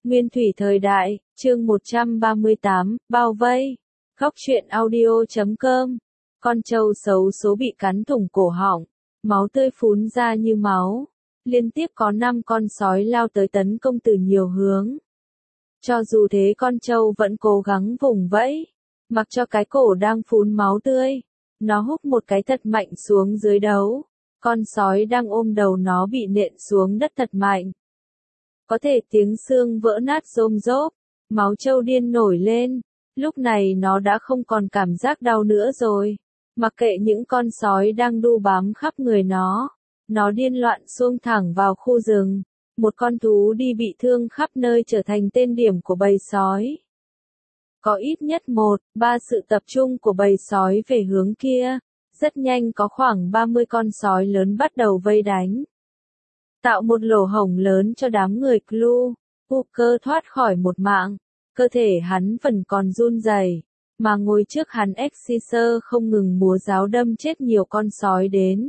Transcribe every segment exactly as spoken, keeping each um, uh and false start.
Nguyên thủy thời đại, chương một trăm ba mươi tám, bao vây. Góc truyện audio chấm com. Con trâu xấu số bị cắn thủng cổ họng, máu tươi phún ra như máu. Liên tiếp có năm con sói lao tới tấn công từ nhiều hướng. Cho dù thế con trâu vẫn cố gắng vùng vẫy, mặc cho cái cổ đang phún máu tươi. Nó húc một cái thật mạnh xuống dưới đấu. Con sói đang ôm đầu nó bị nện xuống đất thật mạnh. Có thể tiếng xương vỡ nát rôm rốp, máu trâu điên nổi lên. Lúc này nó đã không còn cảm giác đau nữa rồi. Mặc kệ những con sói đang đu bám khắp người nó. Nó điên loạn xông thẳng vào khu rừng. Một con thú đi bị thương khắp nơi trở thành tên điểm của bầy sói. Có ít nhất một, ba sự tập trung của bầy sói về hướng kia. Rất nhanh có khoảng ba mươi con sói lớn bắt đầu vây đánh. Tạo một lỗ hổng lớn cho đám người Clu. Hooker thoát khỏi một mạng. Cơ thể hắn vẫn còn run rẩy, mà ngồi trước hắn Exeter không ngừng múa giáo đâm chết nhiều con sói đến.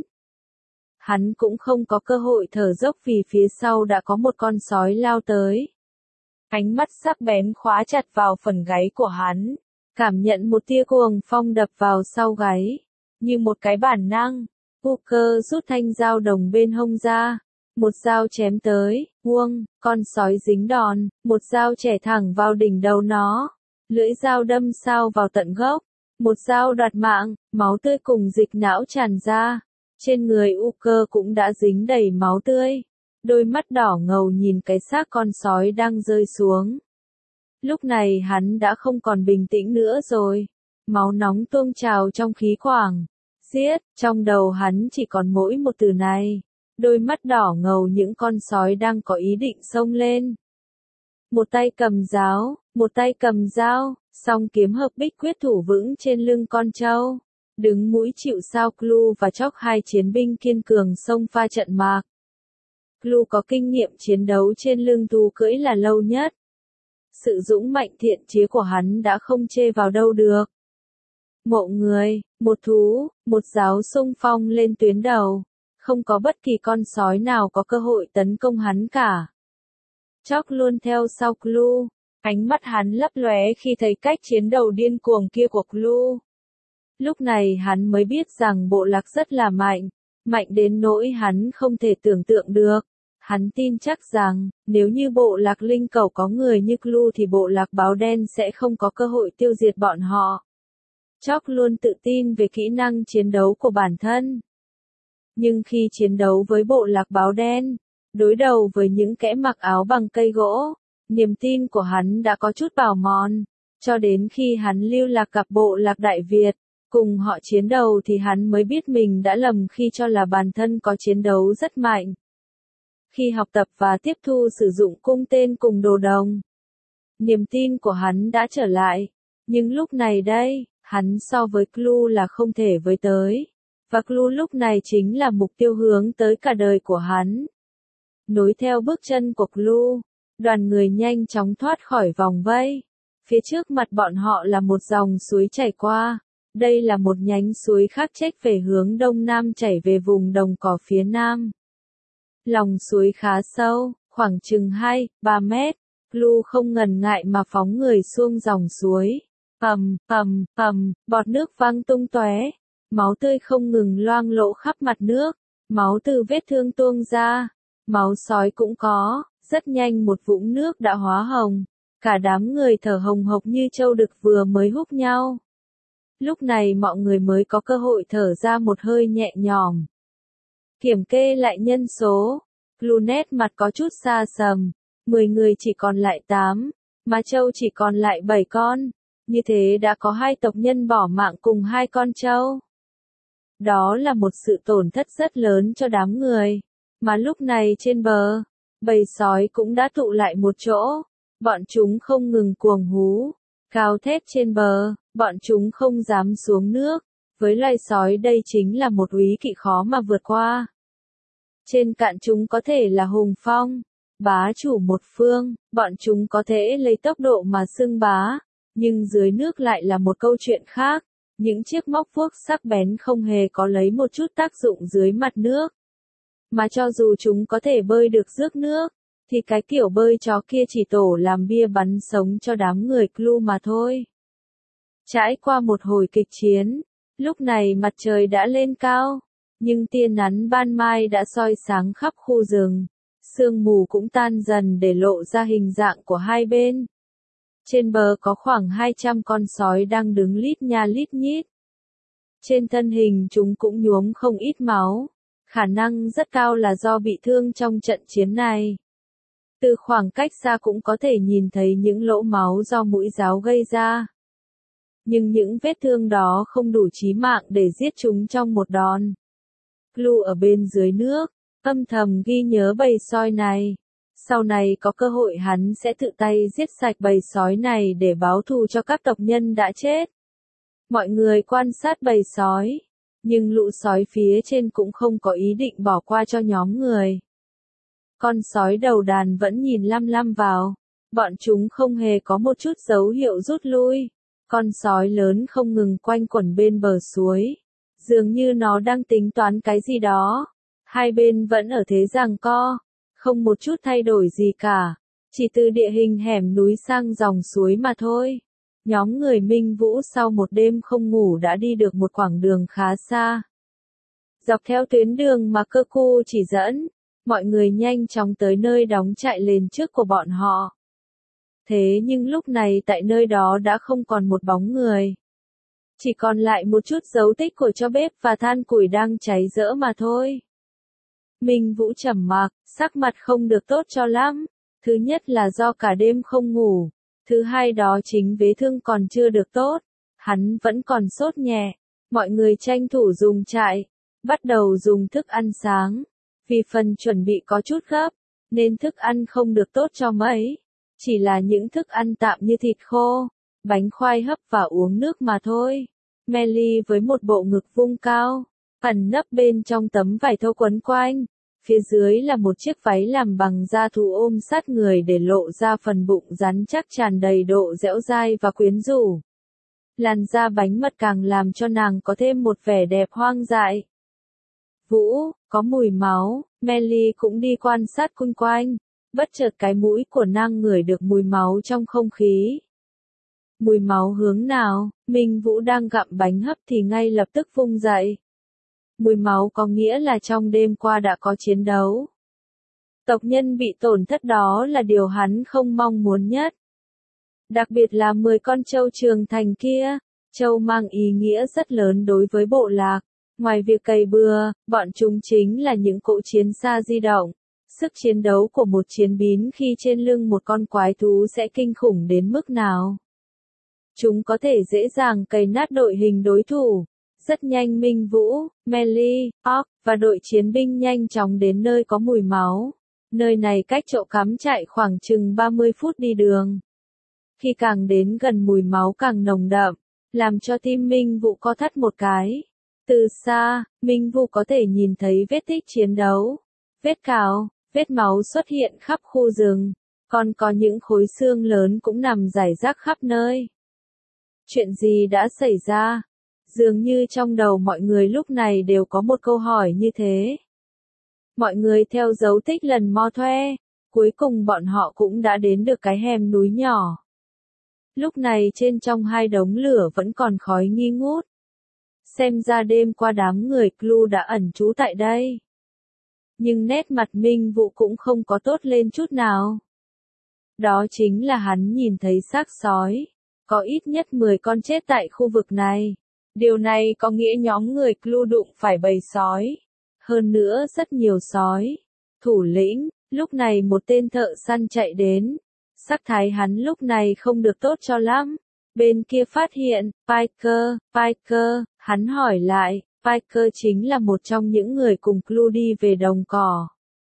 Hắn cũng không có cơ hội thở dốc vì phía sau đã có một con sói lao tới. Ánh mắt sắc bén khóa chặt vào phần gáy của hắn, cảm nhận một tia cuồng phong đập vào sau gáy. Như một cái bản năng, Hooker rút thanh dao đồng bên hông ra. Một dao chém tới, huông, con sói dính đòn, một dao chẻ thẳng vào đỉnh đầu nó. Lưỡi dao đâm sao vào tận gốc. Một dao đoạt mạng, máu tươi cùng dịch não tràn ra. Trên người Hooker cũng đã dính đầy máu tươi. Đôi mắt đỏ ngầu nhìn cái xác con sói đang rơi xuống. Lúc này hắn đã không còn bình tĩnh nữa rồi. Máu nóng tuôn trào trong khí quản. Giết, trong đầu hắn chỉ còn mỗi một từ này. Đôi mắt đỏ ngầu những con sói đang có ý định xông lên. Một tay cầm giáo, một tay cầm dao, song kiếm hợp bích quyết thủ vững trên lưng con trâu. Đứng mũi chịu sao Clu và Chóc hai chiến binh kiên cường xông pha trận mạc. Clu có kinh nghiệm chiến đấu trên lưng thú cưỡi là lâu nhất. Sự dũng mạnh thiện chí của hắn đã không chê vào đâu được. Mộ người, một thú, một giáo xung phong lên tuyến đầu. Không có bất kỳ con sói nào có cơ hội tấn công hắn cả. Chóc luôn theo sau Clu, ánh mắt hắn lấp lóe khi thấy cách chiến đấu điên cuồng kia của Clu. Lúc này hắn mới biết rằng bộ lạc rất là mạnh, mạnh đến nỗi hắn không thể tưởng tượng được. Hắn tin chắc rằng, nếu như bộ lạc linh cẩu có người như Clu thì bộ lạc báo đen sẽ không có cơ hội tiêu diệt bọn họ. Chóc luôn tự tin về kỹ năng chiến đấu của bản thân. Nhưng khi chiến đấu với bộ lạc báo đen, đối đầu với những kẻ mặc áo bằng cây gỗ, niềm tin của hắn đã có chút bào mòn. Cho đến khi hắn lưu lạc gặp bộ lạc Đại Việt, cùng họ chiến đấu thì hắn mới biết mình đã lầm khi cho là bản thân có chiến đấu rất mạnh. Khi học tập và tiếp thu sử dụng cung tên cùng đồ đồng, niềm tin của hắn đã trở lại. Nhưng lúc này đây, hắn so với Clu là không thể với tới. Và Clu lúc này chính là mục tiêu hướng tới cả đời của hắn. Nối theo bước chân của Clu, đoàn người nhanh chóng thoát khỏi vòng vây. Phía trước mặt bọn họ là một dòng suối chảy qua. Đây là một nhánh suối khác chếch về hướng đông nam chảy về vùng đồng cỏ phía nam. Lòng suối khá sâu, khoảng chừng hai, ba mét. Clu không ngần ngại mà phóng người xuống dòng suối. Ầm, ầm, ầm, bọt nước văng tung tóe. Máu tươi không ngừng loang lỗ khắp mặt nước, máu từ vết thương tuôn ra, máu sói cũng có, rất nhanh một vũng nước đã hóa hồng, cả đám người thở hồng hộc như trâu đực vừa mới húc nhau. Lúc này mọi người mới có cơ hội thở ra một hơi nhẹ nhõm. Kiểm kê lại nhân số, Clunet mặt có chút xa sầm, mười người chỉ còn lại tám, mà trâu chỉ còn lại bảy con, như thế đã có hai tộc nhân bỏ mạng cùng hai con trâu. Đó là một sự tổn thất rất lớn cho đám người. Mà lúc này trên bờ, bầy sói cũng đã tụ lại một chỗ. Bọn chúng không ngừng cuồng hú, gào thét trên bờ, bọn chúng không dám xuống nước. Với loài sói đây chính là một úy kỵ khó mà vượt qua. Trên cạn chúng có thể là hùng phong, bá chủ một phương, bọn chúng có thể lấy tốc độ mà xưng bá. Nhưng dưới nước lại là một câu chuyện khác. Những chiếc móc vuốt sắc bén không hề có lấy một chút tác dụng dưới mặt nước. Mà cho dù chúng có thể bơi được rước nước, thì cái kiểu bơi chó kia chỉ tổ làm bia bắn sống cho đám người Clu mà thôi. Trải qua một hồi kịch chiến, lúc này mặt trời đã lên cao, nhưng tia nắng ban mai đã soi sáng khắp khu rừng, sương mù cũng tan dần để lộ ra hình dạng của hai bên. Trên bờ có khoảng hai trăm con sói đang đứng lít nha lít nhít. Trên thân hình chúng cũng nhuốm không ít máu, khả năng rất cao là do bị thương trong trận chiến này. Từ khoảng cách xa cũng có thể nhìn thấy những lỗ máu do mũi giáo gây ra. Nhưng những vết thương đó không đủ chí mạng để giết chúng trong một đòn. Clu ở bên dưới nước, âm thầm ghi nhớ bầy sói này. Sau này có cơ hội hắn sẽ tự tay giết sạch bầy sói này để báo thù cho các tộc nhân đã chết. Mọi người quan sát bầy sói, nhưng lũ sói phía trên cũng không có ý định bỏ qua cho nhóm người. Con sói đầu đàn vẫn nhìn lăm lăm vào, bọn chúng không hề có một chút dấu hiệu rút lui. Con sói lớn không ngừng quanh quẩn bên bờ suối, dường như nó đang tính toán cái gì đó. Hai bên vẫn ở thế giằng co, không một chút thay đổi gì cả, chỉ từ địa hình hẻm núi sang dòng suối mà thôi. Nhóm người Minh Vũ sau một đêm không ngủ đã đi được một quãng đường khá xa. Dọc theo tuyến đường mà Cơ Cu chỉ dẫn, mọi người nhanh chóng tới nơi đóng trại lên trước của bọn họ. Thế nhưng lúc này tại nơi đó đã không còn một bóng người. Chỉ còn lại một chút dấu tích của tro bếp và than củi đang cháy rỡ mà thôi. Minh Vũ trầm mặc, sắc mặt không được tốt cho lắm. Thứ nhất là do cả đêm không ngủ. Thứ hai đó chính vết thương còn chưa được tốt. Hắn vẫn còn sốt nhẹ. Mọi người tranh thủ dùng trại, bắt đầu dùng thức ăn sáng. Vì phần chuẩn bị có chút gấp, nên thức ăn không được tốt cho mấy. Chỉ là những thức ăn tạm như thịt khô, bánh khoai hấp và uống nước mà thôi. Melly với một bộ ngực vung cao, ẩn nấp bên trong tấm vải thô quấn quanh. Phía dưới là một chiếc váy làm bằng da thú ôm sát người để lộ ra phần bụng rắn chắc tràn đầy độ dẻo dai và quyến rũ. Làn da bánh mật càng làm cho nàng có thêm một vẻ đẹp hoang dại. Vũ, có mùi máu, Melly cũng đi quan sát xung quanh. Bất chợt cái mũi của nàng ngửi được mùi máu trong không khí. Mùi máu hướng nào? Minh Vũ đang gặm bánh hấp thì ngay lập tức vung dậy. Mùi máu có nghĩa là trong đêm qua đã có chiến đấu. Tộc nhân bị tổn thất đó là điều hắn không mong muốn nhất. Đặc biệt là mười con trâu trưởng thành kia. Trâu mang ý nghĩa rất lớn đối với bộ lạc. Ngoài việc cày bừa, bọn chúng chính là những cỗ chiến xa di động. Sức chiến đấu của một chiến bín khi trên lưng một con quái thú sẽ kinh khủng đến mức nào. Chúng có thể dễ dàng cày nát đội hình đối thủ. Rất nhanh Minh Vũ, Melly, Orc và đội chiến binh nhanh chóng đến nơi có mùi máu. Nơi này cách chỗ cắm trại khoảng chừng ba mươi phút đi đường. Khi càng đến gần mùi máu càng nồng đậm, làm cho tim Minh Vũ co thắt một cái. Từ xa, Minh Vũ có thể nhìn thấy vết tích chiến đấu, vết cào, vết máu xuất hiện khắp khu rừng, còn có những khối xương lớn cũng nằm rải rác khắp nơi. Chuyện gì đã xảy ra? Dường như trong đầu mọi người lúc này đều có một câu hỏi như thế. Mọi người theo dấu tích lần mò thuê, cuối cùng bọn họ cũng đã đến được cái hẻm núi nhỏ. Lúc này trên trong hai đống lửa vẫn còn khói nghi ngút. Xem ra đêm qua đám người Clu đã ẩn trú tại đây. Nhưng nét mặt Minh Vũ cũng không có tốt lên chút nào. Đó chính là hắn nhìn thấy xác sói. Có ít nhất mười con chết tại khu vực này. Điều này có nghĩa nhóm người Clu đụng phải bầy sói. Hơn nữa rất nhiều sói. Thủ lĩnh, lúc này một tên thợ săn chạy đến. Sắc thái hắn lúc này không được tốt cho lắm. Bên kia phát hiện, Piker, Piker, hắn hỏi lại, Piker chính là một trong những người cùng Clu đi về đồng cỏ.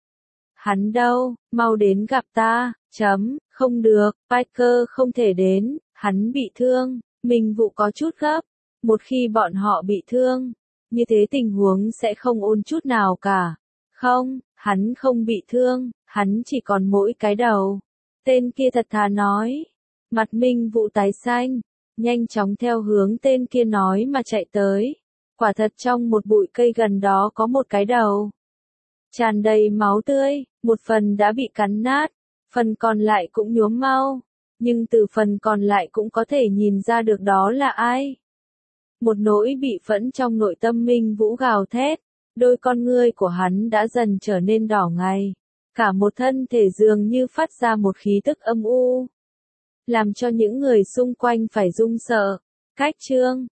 Hắn đâu, mau đến gặp ta, chấm, không được, Piker không thể đến, hắn bị thương, Minh Vũ có chút gấp, một khi bọn họ bị thương, như thế tình huống sẽ không ổn chút nào cả. Không, hắn không bị thương, hắn chỉ còn mỗi cái đầu. Tên kia thật thà nói. Mặt Minh Vũ tái xanh, nhanh chóng theo hướng tên kia nói mà chạy tới. Quả thật trong một bụi cây gần đó có một cái đầu. tràn đầy máu tươi, một phần đã bị cắn nát, phần còn lại cũng nhuốm mau, nhưng từ phần còn lại cũng có thể nhìn ra được đó là ai. Một nỗi bị phẫn trong nội tâm Minh Vũ gào thét, đôi con ngươi của hắn đã dần trở nên đỏ ngầu, cả một thân thể dường như phát ra một khí tức âm u, làm cho những người xung quanh phải run sợ. Cách chương